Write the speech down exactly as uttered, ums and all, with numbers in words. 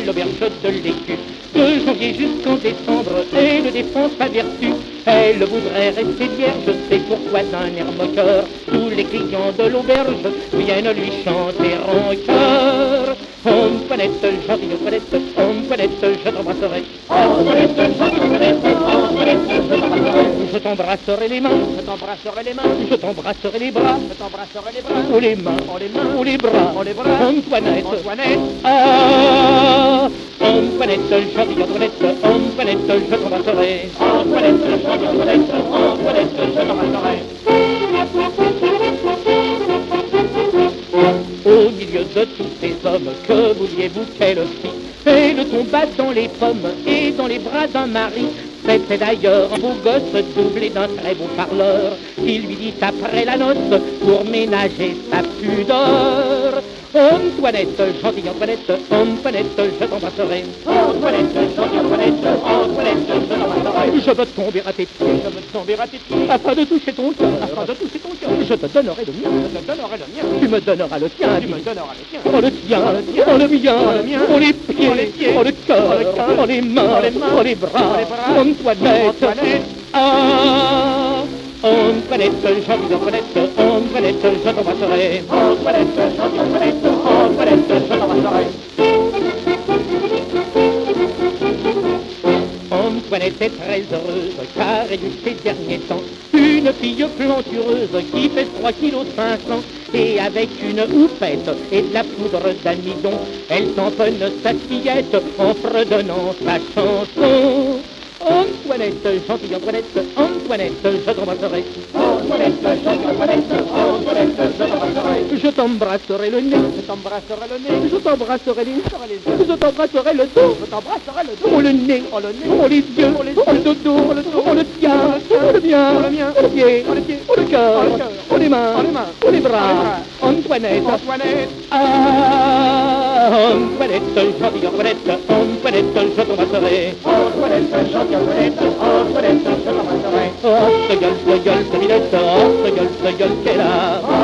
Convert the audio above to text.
l'auberge de l'Écu. De janvier jusqu'en décembre, elle défend sa vertu. Elle voudrait rester vierge, c'est pourquoi d'un air moqueur, tous les clients de l'auberge viennent lui chanter en chœur. Antoinette, gentille Antoinette, Antoinette, je t'embrasserai. Antoinette, gentille Antoinette, Antoinette, je t'embrasserai. Je t'embrasserai les mains, je t'embrasserai les mains, je t'embrasserai les bras, je t'embrasserai les bras, ou les mains, ou les mains, ou les bras, ou les bras. Antoinette, Antoinette, ah, Antoinette, gentille Antoinette, Antoinette, je t'embrasserai. Antoinette, gentille Antoinette, Antoinette, je t'embrasserai. Au milieu de tous ces hommes, que vouliez-vous qu'elle fit? Elle tomba dans les pommes et dans les bras d'un mari. C'était d'ailleurs un beau gosse doublé d'un très beau parleur qui lui dit après la noce pour ménager sa pudeur. Antoinette, gentille Antoinette, Antoinette, je t'embrasserai. Antoinette, gentille Antoinette, Antoinette, je t'embrasserai. Je veux tomber à tes pieds, je veux tomber à tes pieds, afin de toucher ton cœur, afin de toucher ton cœur. Je te donnerai le mien, je te donnerai le mien. Tu me donneras le tien, tu me donneras le tien. Oh le tien, oh le tien, oh le mien, oh le mien. Oh les pieds, oh les pieds, oh le cœur, oh les mains, oh les mains, oh les bras. Antoinette, Antoinette, ah. Antoinette, gentille Antoinette, Antoinette, je t'embrasserai. Antoinette, gentille Antoinette, Antoinette, je t'embrasserai. Antoinette est très heureuse car elle eut ces derniers temps une fille plantureuse qui fait trois kilos cinq cents et avec une houppette et de la poudre d'amidon, elle tamponne sa fillette en fredonnant sa chanson. Antoinette, gentille Antoinette, Antoinette, je t'embrasserai. Antoinette, gentille Antoinette, Antoinette, je t'embrasserai. Je t'embrasserai le nez, je t'embrasserai le nez, je t'embrasserai les yeux, je t'embrasserai le dos, je t'embrasserai le dos. Oh le nez, oh le nez, oh les yeux, oh le dodo, oh le dos, oh le tien, oh le mien, oh le mien, oh le pied, oh le pied, oh le cœur, oh les mains, oh les bras. Antoinette, Antoinette, ah, Antoinette, gentille Antoinette, Antoinette, je t'embrasserai. Antoinette, gentille Antoinette, Antoinette, je t'embrasserai. Oh, ce gueule, ce gueule, ce minette, oh, ce gueule, ce gueule qu'elle a.